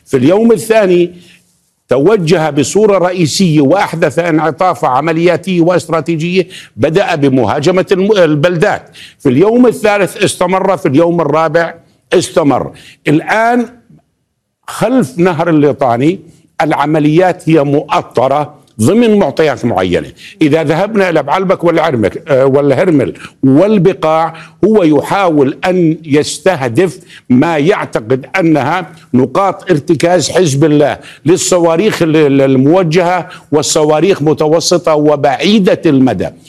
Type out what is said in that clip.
في اليوم الثاني توجه بصورة رئيسية وأحدث انعطاف عملياتي واستراتيجية، بدأ بمهاجمة البلدات. في اليوم الثالث استمر، في اليوم الرابع استمر. الآن خلف نهر الليطاني العمليات هي مؤطرة ضمن معطيات معينة. إذا ذهبنا إلى بعلبك والهرمل والبقاع، هو يحاول أن يستهدف ما يعتقد أنها نقاط ارتكاز حزب الله للصواريخ الموجهة والصواريخ متوسطة وبعيدة المدى.